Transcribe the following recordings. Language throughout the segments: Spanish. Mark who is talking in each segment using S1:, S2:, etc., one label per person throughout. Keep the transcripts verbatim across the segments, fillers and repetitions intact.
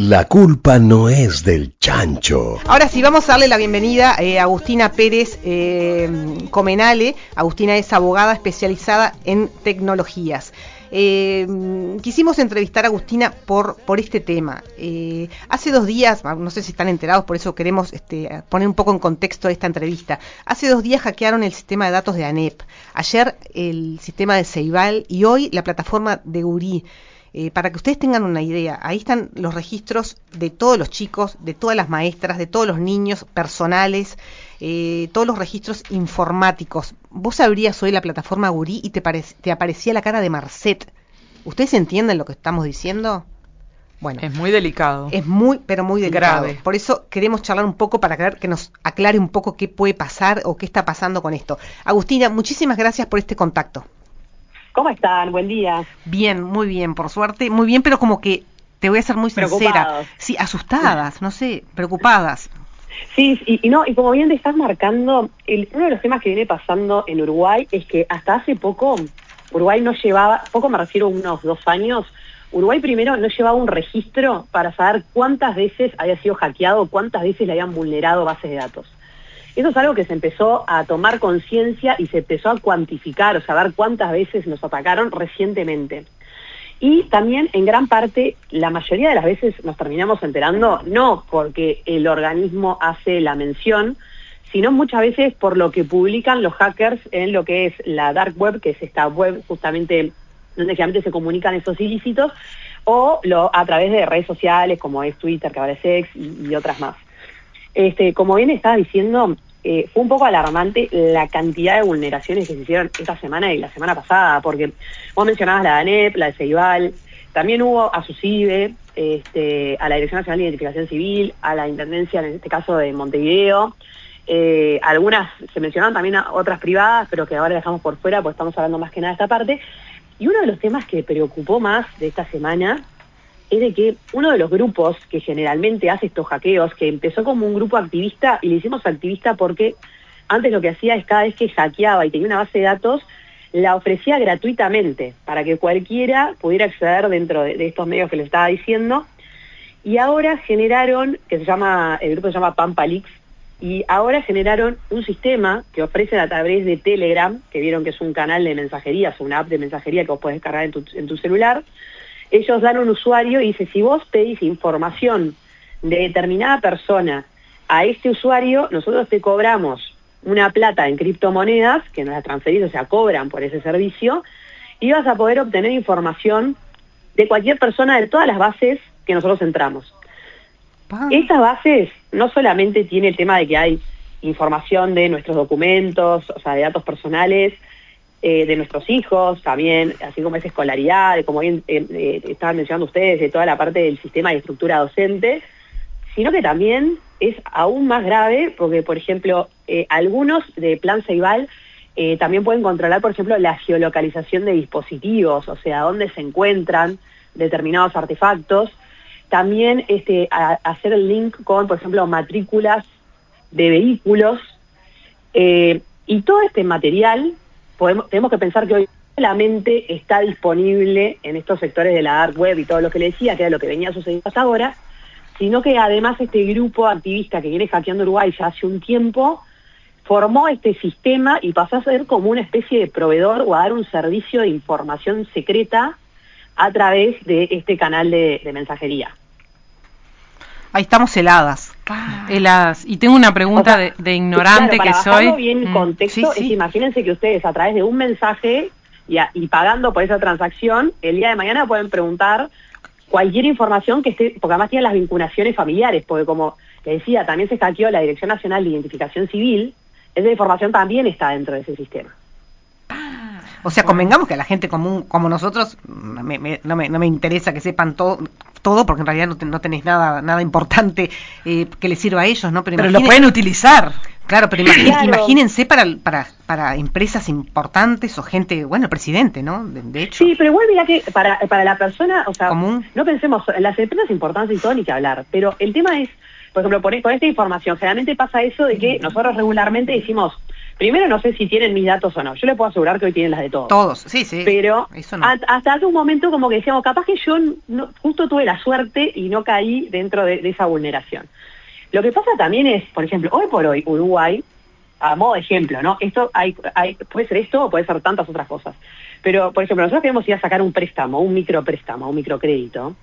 S1: La culpa no es del chancho.
S2: Ahora sí, vamos a darle la bienvenida eh, a Agustina Pérez eh, Comenale. Agustina es abogada especializada en tecnologías. Eh, quisimos entrevistar a Agustina por, por este tema. Eh, hace dos días, no sé si están enterados, por eso queremos este, poner un poco en contexto esta entrevista. Hace dos días hackearon el sistema de datos de ANEP, ayer el sistema de Ceibal y hoy la plataforma de URI. Eh, para que ustedes tengan una idea, ahí están los registros de todos los chicos, de todas las maestras, de todos los niños personales, eh, todos los registros informáticos. Vos abrías hoy la plataforma Gurí y te, parec- te aparecía la cara de Marcet. ¿Ustedes entienden lo que estamos diciendo? Bueno,
S3: es muy delicado.
S2: Es muy, pero muy delicado.
S3: Grave.
S2: Por eso queremos charlar un poco para que nos aclare un poco qué puede pasar o qué está pasando con esto. Agustina, muchísimas gracias por este contacto.
S4: ¿Cómo están? Buen día.
S2: Bien, muy bien, por suerte, muy bien, pero como que te voy a ser muy sincera. Sí, asustadas, no sé, preocupadas.
S4: Sí, y, y no, y como bien te estás marcando, el, uno de los temas que viene pasando en Uruguay es que hasta hace poco, Uruguay no llevaba, poco me refiero a unos dos años, Uruguay primero no llevaba un registro para saber cuántas veces había sido hackeado, cuántas veces le habían vulnerado bases de datos. Eso es algo que se empezó a tomar conciencia y se empezó a cuantificar, o saber cuántas veces nos atacaron recientemente. Y también, en gran parte, la mayoría de las veces nos terminamos enterando, no porque el organismo hace la mención, sino muchas veces por lo que publican los hackers en lo que es la dark web, que es esta web justamente donde generalmente se comunican esos ilícitos, o lo, a través de redes sociales como es Twitter, que ahora es X y, y otras más. Este, como bien estaba diciendo, eh, fue un poco alarmante la cantidad de vulneraciones que se hicieron esta semana y la semana pasada, porque vos mencionabas la de ANEP, la de Ceibal, también hubo a SUSIBE, este, a la Dirección Nacional de Identificación Civil, a la Intendencia, en este caso de Montevideo, eh, algunas, se mencionaron también a otras privadas, pero que ahora dejamos por fuera, porque estamos hablando más que nada de esta parte, y uno de los temas que preocupó más de esta semana es de que uno de los grupos que generalmente hace estos hackeos, que empezó como un grupo activista, y le hicimos activista porque antes lo que hacía es cada vez que hackeaba y tenía una base de datos, la ofrecía gratuitamente para que cualquiera pudiera acceder dentro de, de estos medios que les estaba diciendo, y ahora generaron, que se llama, el grupo se llama Pampalix, y ahora generaron un sistema que ofrecen a través de Telegram, que vieron que es un canal de mensajería, es una app de mensajería que vos podés descargar en tu, en tu celular. Ellos dan un usuario y dice, si vos pedís información de determinada persona a este usuario, nosotros te cobramos una plata en criptomonedas, que nos la transferís, o sea, cobran por ese servicio, y vas a poder obtener información de cualquier persona de todas las bases que nosotros entramos. Ah. Estas bases no solamente tiene el tema de que hay información de nuestros documentos, o sea, de datos personales, Eh, de nuestros hijos, también, así como es escolaridad, de como bien eh, eh, estaban mencionando ustedes, de toda la parte del sistema de estructura docente, sino que también es aún más grave porque, por ejemplo, eh, algunos de Plan Ceibal eh, también pueden controlar, por ejemplo, la geolocalización de dispositivos, o sea, dónde se encuentran determinados artefactos. También este, a, hacer el link con, por ejemplo, matrículas de vehículos. Eh, y todo este material Podemos, tenemos que pensar que hoy solamente está disponible en estos sectores de la dark web y todo lo que le decía, que era lo que venía sucediendo hasta ahora, sino que además este grupo activista que viene hackeando Uruguay ya hace un tiempo, formó este sistema y pasó a ser como una especie de proveedor o a dar un servicio de información secreta a través de este canal de, de mensajería.
S3: Ahí estamos heladas, ah. heladas. Y tengo una pregunta o sea, de, de ignorante
S4: claro,
S3: que
S4: para
S3: soy.
S4: Para bien mm, contexto, sí, sí. Es, imagínense que ustedes a través de un mensaje y, a, y pagando por esa transacción, el día de mañana pueden preguntar cualquier información que esté, porque además tienen las vinculaciones familiares, porque como les decía, también se hackeó la Dirección Nacional de Identificación Civil, esa información también está dentro de ese sistema.
S2: O sea, convengamos que a la gente común como nosotros me, me, no, me, no me interesa que sepan todo, todo porque en realidad no, te, no tenés nada nada importante eh, que les sirva a ellos, ¿no?
S3: Pero, pero lo pueden utilizar.
S2: Claro, pero imagín, claro. imagínense para, para para empresas importantes o gente, bueno, el presidente, ¿no? De, de hecho.
S4: Sí, pero igual mira que para, para la persona, o sea,
S2: común.
S4: No pensemos, en las empresas importantes y todo ni que hablar, pero el tema es, por ejemplo, por, con esta información, generalmente pasa eso de que nosotros regularmente decimos, primero no sé si tienen mis datos o no, yo les puedo asegurar que hoy tienen las de todos.
S2: Todos, sí, sí.
S4: Pero
S2: eso no.
S4: a, hasta hace un momento como que decíamos, capaz que yo no, justo tuve la suerte y no caí dentro de, de esa vulneración. Lo que pasa también es, por ejemplo, hoy por hoy Uruguay, a modo de ejemplo, ¿no? Esto hay, hay, puede ser esto o puede ser tantas otras cosas. Pero, por ejemplo, nosotros queremos ir a sacar un préstamo, un micropréstamo, un microcrédito.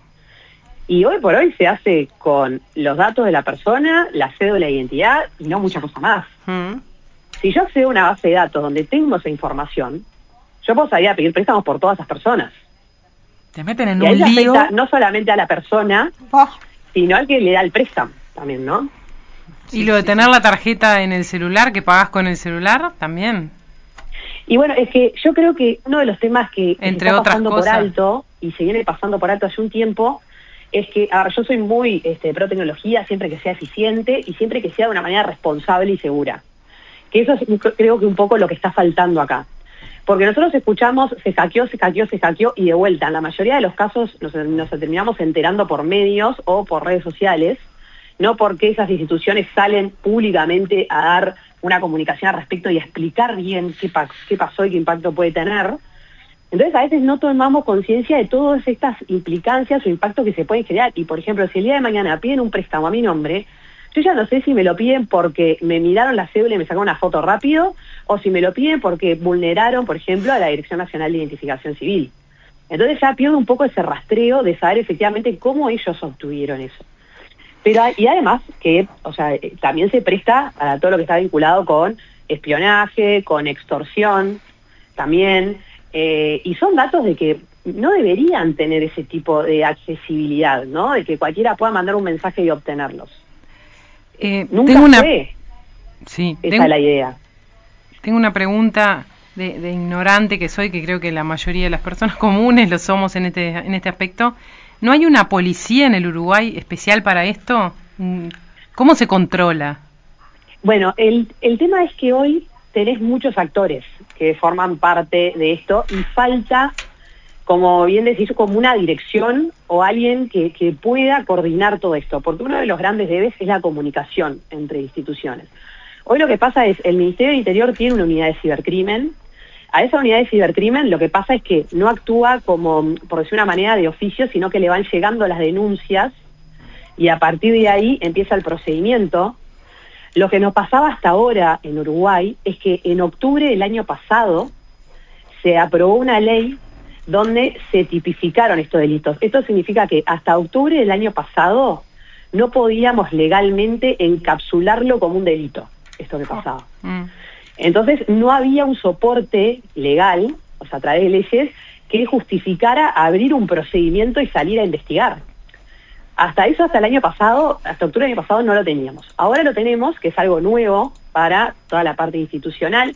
S4: Y hoy por hoy se hace con los datos de la persona, la cédula de identidad y no mucha cosa más.
S2: Mm.
S4: Si yo accedo a una base de datos donde tengo esa información, yo puedo salir a pedir préstamos por todas esas personas.
S3: Te meten en
S4: Y ahí
S3: un
S4: se
S3: lío.
S4: afecta no solamente a la persona,
S2: Oh.
S4: sino al que le da el préstamo también, ¿no?
S3: Y lo de tener la tarjeta en el celular, que pagás con el celular, también.
S4: Y bueno, es que yo creo que uno de los temas que, que
S3: Entre
S4: se está
S3: otras
S4: pasando
S3: cosas.
S4: por alto, y se viene pasando por alto hace un tiempo, es que, a ver, yo soy muy este, pro tecnología, siempre que sea eficiente y siempre que sea de una manera responsable y segura. Que eso es creo que un poco lo que está faltando acá. Porque nosotros escuchamos, se hackeó, se hackeó, se hackeó, y de vuelta, en la mayoría de los casos nos, nos terminamos enterando por medios o por redes sociales, no porque esas instituciones salen públicamente a dar una comunicación al respecto y a explicar bien qué, pa qué pasó y qué impacto puede tener. Entonces a veces no tomamos conciencia de todas estas implicancias o impactos que se pueden generar. Y por ejemplo, si el día de mañana piden un préstamo a mi nombre, yo ya no sé si me lo piden porque me miraron la cédula y me sacaron una foto rápido, o si me lo piden porque vulneraron, por ejemplo, a la Dirección Nacional de Identificación Civil. Entonces ya pierdo un poco ese rastreo de saber efectivamente cómo ellos obtuvieron eso. Pero y además que, o sea, también se presta a todo lo que está vinculado con espionaje, con extorsión, también, eh, y son datos de que no deberían tener ese tipo de accesibilidad, ¿no? De que cualquiera pueda mandar un mensaje y obtenerlos.
S3: Eh,
S4: Nunca
S3: tengo una...
S4: fue
S3: sí,
S4: esa
S3: tengo...
S4: es la idea.
S3: Tengo una pregunta de, de ignorante que soy, que creo que la mayoría de las personas comunes lo somos en este, en este aspecto. ¿No hay una policía en el Uruguay especial para esto? ¿Cómo se controla?
S4: Bueno, el, el tema es que hoy tenés muchos actores que forman parte de esto y falta, como bien decís, como una dirección o alguien que, que pueda coordinar todo esto, porque uno de los grandes debes es la comunicación entre instituciones. Hoy lo que pasa es, el Ministerio del Interior tiene una unidad de cibercrimen. A esa unidad de cibercrimen lo que pasa es que no actúa como, por decir una manera, de oficio, sino que le van llegando las denuncias y a partir de ahí empieza el procedimiento. Lo que nos pasaba hasta ahora en Uruguay es que en octubre del año pasado se aprobó una ley donde se tipificaron estos delitos. Esto significa que hasta octubre del año pasado no podíamos legalmente encapsularlo como un delito, esto que pasaba.
S3: Mm.
S4: Entonces no había un soporte legal, o sea, a través de leyes, que justificara abrir un procedimiento y salir a investigar. Hasta eso, hasta el año pasado, hasta octubre del año pasado no lo teníamos. Ahora lo tenemos, que es algo nuevo para toda la parte institucional.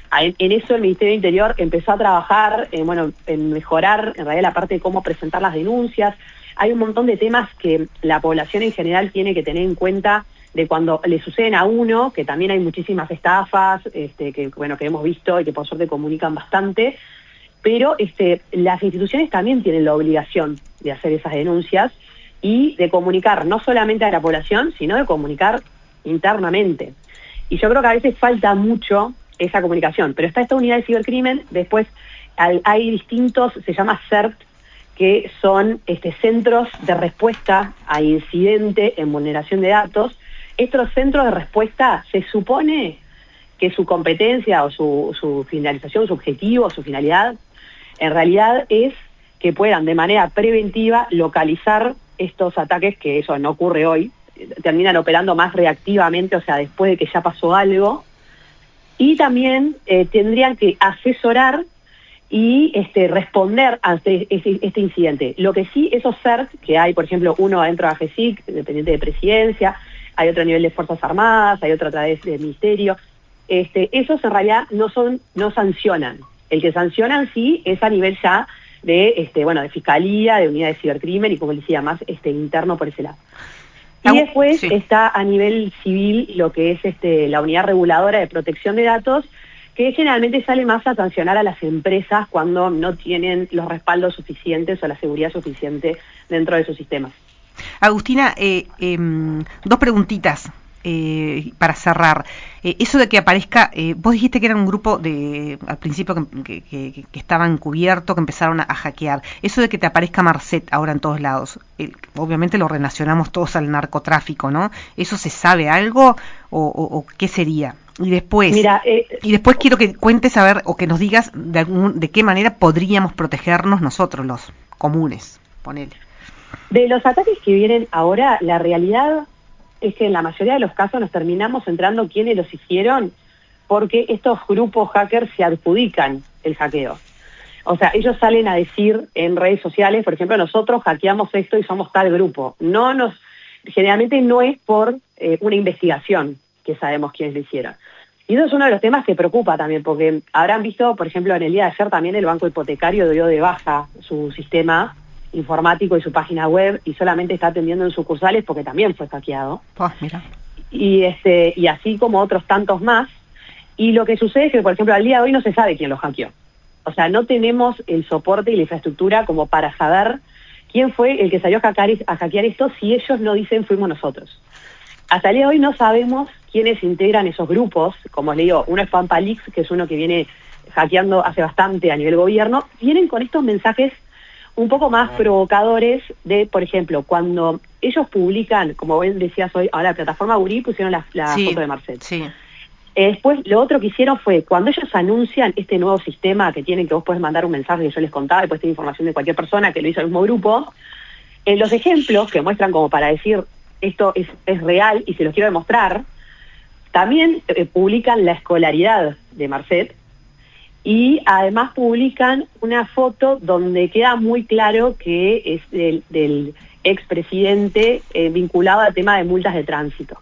S4: En eso el Ministerio del Interior empezó a trabajar, eh, bueno, en mejorar en realidad la parte de cómo presentar las denuncias. Hay un montón de temas que la población en general tiene que tener en cuenta de cuando le suceden a uno, que también hay muchísimas estafas, este, que bueno, que hemos visto y que por suerte comunican bastante, pero este, las instituciones también tienen la obligación de hacer esas denuncias y de comunicar no solamente a la población, sino de comunicar internamente. Y yo creo que a veces falta mucho esa comunicación, pero está esta unidad de cibercrimen, después hay, hay distintos, se llama C E R T, que son este, centros de respuesta a incidente en vulneración de datos. Estos centros de respuesta se supone que su competencia o su, su finalización, su objetivo, su finalidad, en realidad es que puedan de manera preventiva localizar estos ataques, que eso no ocurre hoy, terminan operando más reactivamente, o sea, después de que ya pasó algo, y también eh, tendrían que asesorar y este, responder ante este, este incidente. Lo que sí, esos C E R T, que hay, por ejemplo, uno adentro de A G E S I C, dependiente de Presidencia, hay otro a nivel de Fuerzas Armadas, hay otro a través del Ministerio, este, esos en realidad no son, no sancionan. El que sancionan sí es a nivel ya de, este, bueno, de Fiscalía, de Unidad de Cibercrimen y, como decía, más este, interno por ese lado. Y después sí está a nivel civil lo que es este, la Unidad Reguladora de Protección de Datos, que generalmente sale más a sancionar a las empresas cuando no tienen los respaldos suficientes o la seguridad suficiente dentro de sus sistemas.
S2: Agustina, eh, eh, dos preguntitas. eh, para cerrar, eh, eso de que aparezca, eh, vos dijiste que era un grupo de al principio que, que, que, que estaba encubierto, que empezaron a, a hackear. Eso de que te aparezca Marcet ahora en todos lados, eh, obviamente lo relacionamos todos al narcotráfico, ¿no? ¿Eso se sabe algo o, o, o qué sería? Y después,
S4: Mira, eh,
S2: y después quiero que cuentes a ver o que nos digas de, algún, de qué manera podríamos protegernos nosotros, los comunes, ponele.
S4: De los ataques que vienen ahora, la realidad es que en la mayoría de los casos nos terminamos enterando quiénes los hicieron porque estos grupos hackers se adjudican el hackeo. O sea, ellos salen a decir en redes sociales, por ejemplo, nosotros hackeamos esto y somos tal grupo. No nos, generalmente no es por eh, una investigación que sabemos quiénes lo hicieron. Y eso es uno de los temas que preocupa también, porque habrán visto, por ejemplo, en el día de ayer también el Banco Hipotecario dio de baja su sistema informático y su página web y solamente está atendiendo en sucursales porque también fue hackeado.
S2: Oh, mira.
S4: Y, este, y así como otros tantos más. Y lo que sucede es que, por ejemplo, al día de hoy no se sabe quién los hackeó. O sea, no tenemos el soporte y la infraestructura como para saber quién fue el que salió a hackear, a hackear esto si ellos no dicen fuimos nosotros. Hasta el día de hoy no sabemos quiénes integran esos grupos. Como les digo, uno es Pampalix, que es uno que viene hackeando hace bastante a nivel gobierno. Vienen con estos mensajes un poco más provocadores de, por ejemplo, cuando ellos publican, como bien decías hoy, ahora la plataforma Uri pusieron la, la
S2: sí,
S4: foto de Marcet.
S2: Sí.
S4: Eh, después, lo otro que hicieron fue, cuando ellos anuncian este nuevo sistema que tienen, que vos podés mandar un mensaje que yo les contaba, después tiene información de cualquier persona que lo hizo el mismo grupo, en los ejemplos que muestran como para decir, esto es, es real y se los quiero demostrar, también eh, publican la escolaridad de Marcet, y además publican una foto donde queda muy claro que es del, del expresidente eh, vinculado al tema de multas de tránsito.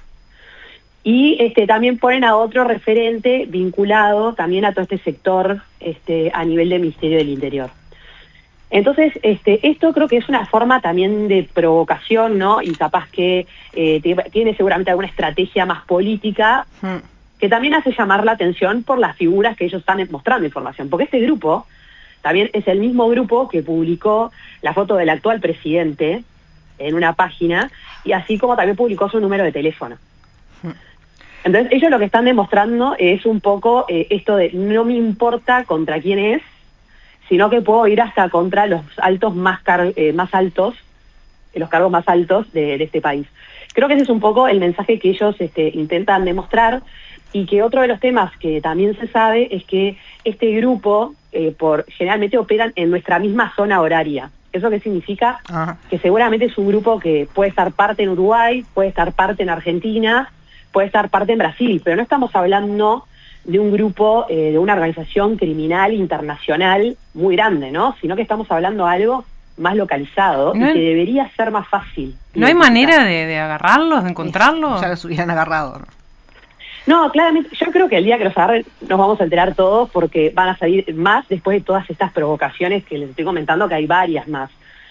S4: Y este, también ponen a otro referente vinculado también a todo este sector este, a nivel del Ministerio del Interior. Entonces, este, esto creo que es una forma también de provocación, ¿no? Y capaz que eh, tiene seguramente alguna estrategia más política, hmm. que también hace llamar la atención por las figuras que ellos están mostrando información. Porque este grupo también es el mismo grupo que publicó la foto del actual presidente en una página, y así como también publicó su número de teléfono. Entonces, ellos lo que están demostrando es un poco eh, esto de no me importa contra quién es, sino que puedo ir hasta contra los altos más, car eh, más altos, eh, los cargos más altos de, de este país. Creo que ese es un poco el mensaje que ellos este, intentan demostrar, y que otro de los temas que también se sabe es que este grupo eh, por generalmente operan en nuestra misma zona horaria. ¿Eso qué significa? Ajá. Que seguramente es un grupo que puede estar parte en Uruguay, puede estar parte en Argentina, puede estar parte en Brasil, pero no estamos hablando de un grupo, eh, de una organización criminal internacional muy grande, ¿no? Sino que estamos hablando de algo más localizado no y que debería ser más fácil.
S3: ¿No hay manera de, de agarrarlos, de encontrarlos?
S2: Ya los hubieran agarrado, ¿no?
S4: No, claramente, yo creo que el día que los agarren nos vamos a enterar todos, porque van a salir más después de todas estas provocaciones que les estoy comentando, que hay varias más.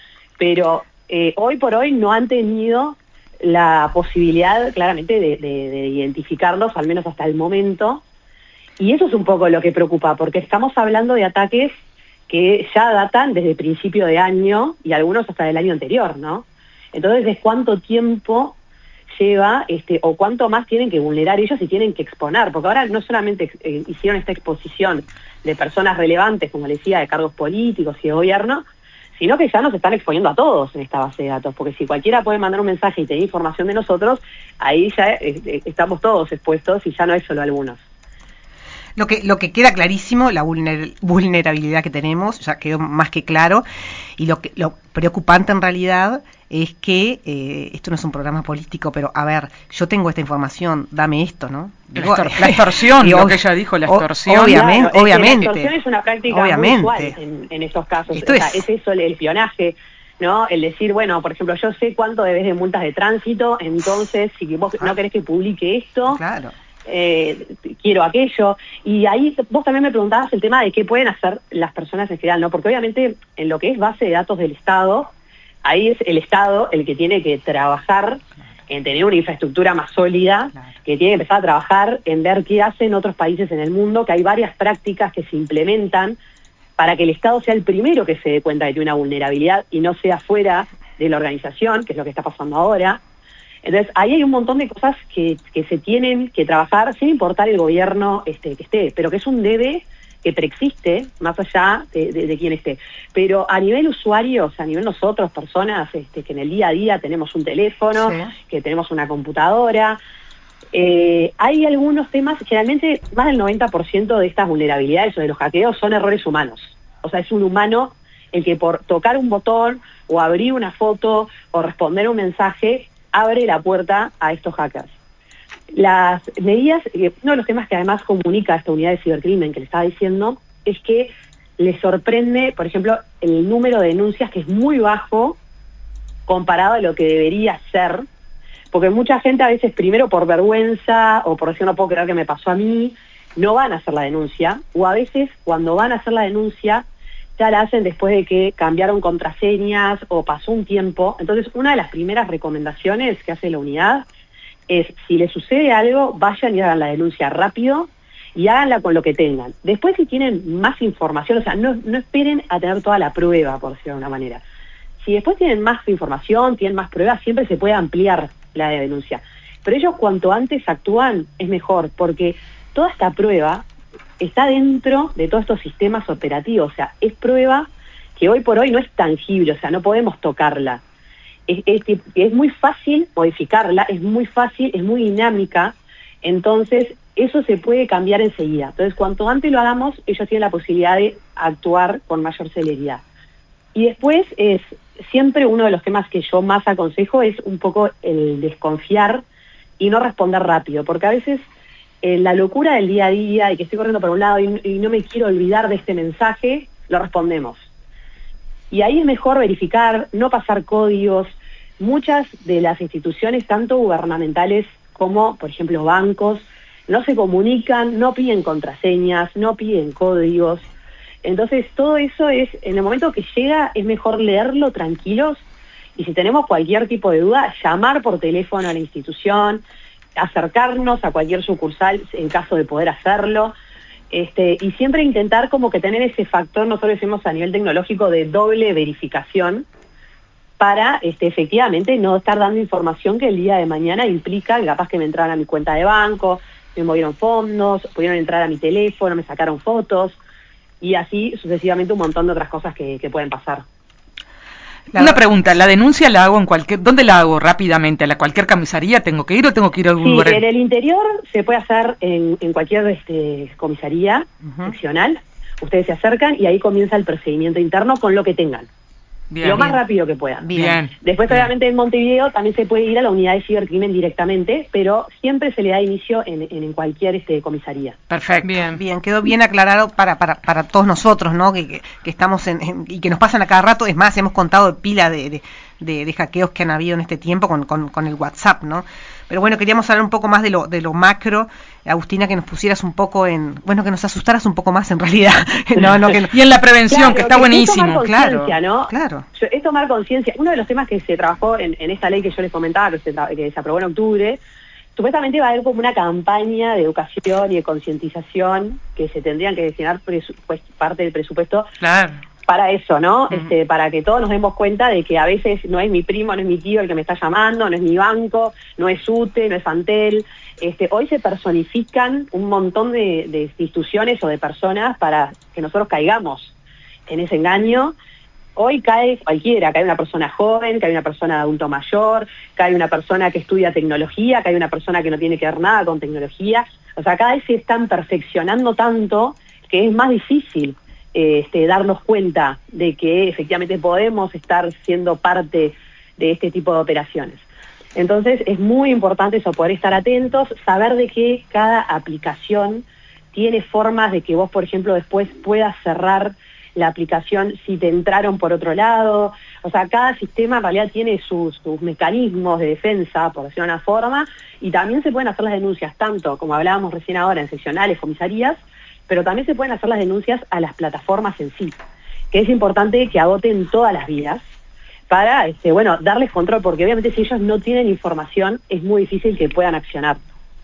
S4: Pero eh, hoy por hoy no han tenido la posibilidad claramente de, de, de identificarlos, al menos hasta el momento, y eso es un poco lo que preocupa, porque estamos hablando de ataques que ya datan desde principio de año y algunos hasta del año anterior, ¿no? Entonces, ¿es cuánto tiempo lleva, este, o cuánto más tienen que vulnerar ellos y tienen que exponer? Porque ahora no solamente eh, hicieron esta exposición de personas relevantes, como les decía, de cargos políticos y de gobierno, sino que ya nos están exponiendo a todos en esta base de datos, porque si cualquiera puede mandar un mensaje y tener información de nosotros, ahí ya eh, estamos todos expuestos y ya no es solo algunos.
S2: Lo que, lo que queda clarísimo, la vulner, vulnerabilidad que tenemos, ya quedó más que claro, y lo, que, lo preocupante en realidad es que, eh, esto no es un programa político, pero a ver, yo tengo esta información, dame esto, ¿no?
S3: Digo, la, extor la extorsión, lo que ella dijo, la extorsión.
S2: Obviamente,
S4: claro,
S2: obviamente.
S4: Es la extorsión es una práctica
S2: obviamente.
S4: muy usual en, en estos casos.
S2: Esto
S4: o sea,
S2: es...
S4: es eso, el espionaje, ¿no? El decir, bueno, por ejemplo, yo sé cuánto debes de multas de tránsito, entonces, si vos ah. no querés que publique esto...
S2: Claro.
S4: Eh, quiero aquello, y ahí vos también me preguntabas el tema de qué pueden hacer las personas en general, ¿no? Porque obviamente en lo que es base de datos del Estado, ahí es el Estado el que tiene que trabajar en tener una infraestructura más sólida, claro. que tiene que empezar a trabajar en ver qué hacen otros países en el mundo, que hay varias prácticas que se implementan para que el Estado sea el primero que se dé cuenta de que hay una vulnerabilidad y no sea fuera de la organización, que es lo que está pasando ahora. Entonces, ahí hay un montón de cosas que, que se tienen que trabajar sin importar el gobierno este, que esté, pero que es un debe que preexiste más allá de, de, de quién esté. Pero a nivel usuarios, a nivel nosotros, personas este, que en el día a día tenemos un teléfono, sí. que tenemos una computadora, eh, hay algunos temas, generalmente más del noventa por ciento de estas vulnerabilidades o de los hackeos son errores humanos. O sea, es un humano el que por tocar un botón o abrir una foto o responder un mensaje abre la puerta a estos hackers. Las medidas, uno de los temas que además comunica esta unidad de cibercrimen que le estaba diciendo, es que le sorprende, por ejemplo, el número de denuncias que es muy bajo comparado a lo que debería ser, porque mucha gente a veces primero por vergüenza o por decir no puedo creer que me pasó a mí, no van a hacer la denuncia, o a veces cuando van a hacer la denuncia ya la hacen después de que cambiaron contraseñas o pasó un tiempo. Entonces, una de las primeras recomendaciones que hace la unidad es, si les sucede algo, vayan y hagan la denuncia rápido y háganla con lo que tengan. Después, si tienen más información, o sea, no, no esperen a tener toda la prueba, por decirlo de alguna manera. Si después tienen más información, tienen más pruebas, siempre se puede ampliar la denuncia. Pero ellos cuanto antes actúan es mejor, porque toda esta prueba está dentro de todos estos sistemas operativos, o sea, es prueba que hoy por hoy no es tangible, o sea, no podemos tocarla. Es, es, es muy fácil modificarla, es muy fácil, es muy dinámica, entonces eso se puede cambiar enseguida. Entonces, cuanto antes lo hagamos, ellos tienen la posibilidad de actuar con mayor celeridad. Y después, es siempre uno de los temas que yo más aconsejo es un poco el desconfiar y no responder rápido, porque a veces eh, la locura del día a día y que estoy corriendo por un lado y, y no me quiero olvidar de este mensaje, lo respondemos. Y ahí es mejor verificar, no pasar códigos. Muchas de las instituciones, tanto gubernamentales como, por ejemplo, bancos, no se comunican, no piden contraseñas, no piden códigos. Entonces, todo eso es, en el momento que llega, es mejor leerlo tranquilos. Y si tenemos cualquier tipo de duda, llamar por teléfono a la institución, acercarnos a cualquier sucursal en caso de poder hacerlo. Este, y siempre intentar como que tener ese factor, nosotros decimos a nivel tecnológico, de doble verificación para este, efectivamente no estar dando información que el día de mañana implica, capaz que me entraron a mi cuenta de banco, me movieron fondos, pudieron entrar a mi teléfono, me sacaron fotos y así sucesivamente un montón de otras cosas que, que pueden pasar.
S5: Una pregunta, ¿la denuncia la hago en cualquier, dónde la hago rápidamente? ¿A la cualquier comisaría tengo que ir o tengo que ir a algún
S4: sí,
S5: lugar?
S4: En el interior se puede hacer en, en cualquier este, comisaría uh-huh. seccional. Ustedes se acercan y ahí comienza el procedimiento interno con lo que tengan. Bien, lo más bien. rápido que puedan.
S5: Bien.
S4: Después, bien. obviamente, en Montevideo también se puede ir a la unidad de cibercrimen directamente, pero siempre se le da inicio en, en, en cualquier este, comisaría.
S2: Perfecto. Bien, bien, quedó bien aclarado para para, para todos nosotros, ¿no? Que, que, que estamos en, en y que nos pasan a cada rato. Es más, hemos contado pila de, de, de, de hackeos que han habido en este tiempo con, con, con el WhatsApp, ¿no? Pero bueno, queríamos hablar un poco más de lo de lo macro, Agustina, que nos pusieras un poco en, bueno, que nos asustaras un poco más en realidad. no, no, que no.
S5: Y en la prevención, claro, que está que buenísimo.
S4: Es
S5: claro,
S4: ¿no?
S2: claro.
S4: Es tomar conciencia. Uno de los temas que se trabajó en, en esta ley que yo les comentaba, que se, que se aprobó en octubre, supuestamente va a haber como una campaña de educación y de concientización que se tendrían que destinar presu- pues, parte del presupuesto.
S5: Claro.
S4: Para eso, ¿no?
S5: Uh-huh.
S4: Este, para que todos nos demos cuenta de que a veces no es mi primo, no es mi tío el que me está llamando, no es mi banco, no es UTE, no es Antel. Este, hoy se personifican un montón de, de instituciones o de personas para que nosotros caigamos en ese engaño. Hoy cae cualquiera, cae una persona joven, cae una persona de adulto mayor, cae una persona que estudia tecnología, cae una persona que no tiene que ver nada con tecnología. O sea, cada vez se están perfeccionando tanto que es más difícil Este, darnos cuenta de que efectivamente podemos estar siendo parte de este tipo de operaciones. Entonces es muy importante eso, poder estar atentos, saber de que cada aplicación tiene formas de que vos, por ejemplo, después puedas cerrar la aplicación si te entraron por otro lado. O sea, cada sistema en realidad tiene sus, sus mecanismos de defensa, por decirlo de una forma, y también se pueden hacer las denuncias, tanto como hablábamos recién ahora en seccionales, comisarías, pero también se pueden hacer las denuncias a las plataformas en sí, que es importante que agoten todas las vías para, este, bueno, darles control, porque obviamente si ellos no tienen información es muy difícil que puedan accionar.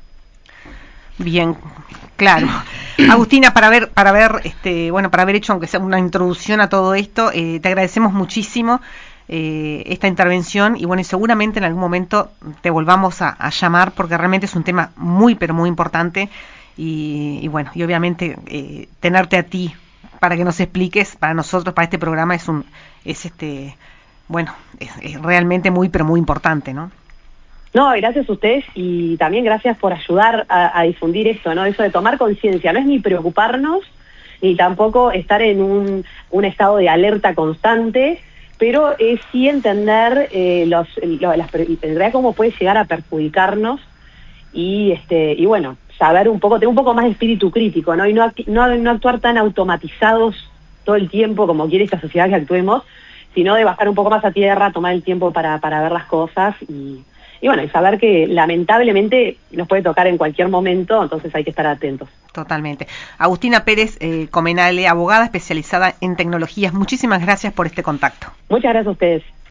S2: Bien, claro. Agustina, para ver, para ver, este, bueno, para haber hecho aunque sea una introducción a todo esto, eh, te agradecemos muchísimo. eh, esta intervención y bueno, y seguramente en algún momento te volvamos a, a llamar porque realmente es un tema muy, pero muy importante y, y bueno, y obviamente eh, tenerte a ti para que nos expliques, para nosotros, para este programa es un, es este, bueno, es, es realmente muy, pero muy importante, ¿no?
S4: No, gracias a ustedes y también gracias por ayudar a, a difundir esto, ¿no? Eso de tomar conciencia, no es ni preocuparnos, ni tampoco estar en un, un estado de alerta constante, pero es sí entender eh, los, lo, las, en realidad cómo puede llegar a perjudicarnos y este y bueno, saber un poco, tener un poco más de espíritu crítico, ¿no? Y no, no, no actuar tan automatizados todo el tiempo como quiere esta sociedad que actuemos, sino de bajar un poco más a tierra, tomar el tiempo para, para ver las cosas y, y bueno, y saber que lamentablemente nos puede tocar en cualquier momento, entonces hay que estar atentos.
S2: Totalmente. Agustina Pérez eh, Comenale, abogada especializada en tecnologías, muchísimas gracias por este contacto.
S4: Muchas gracias a ustedes.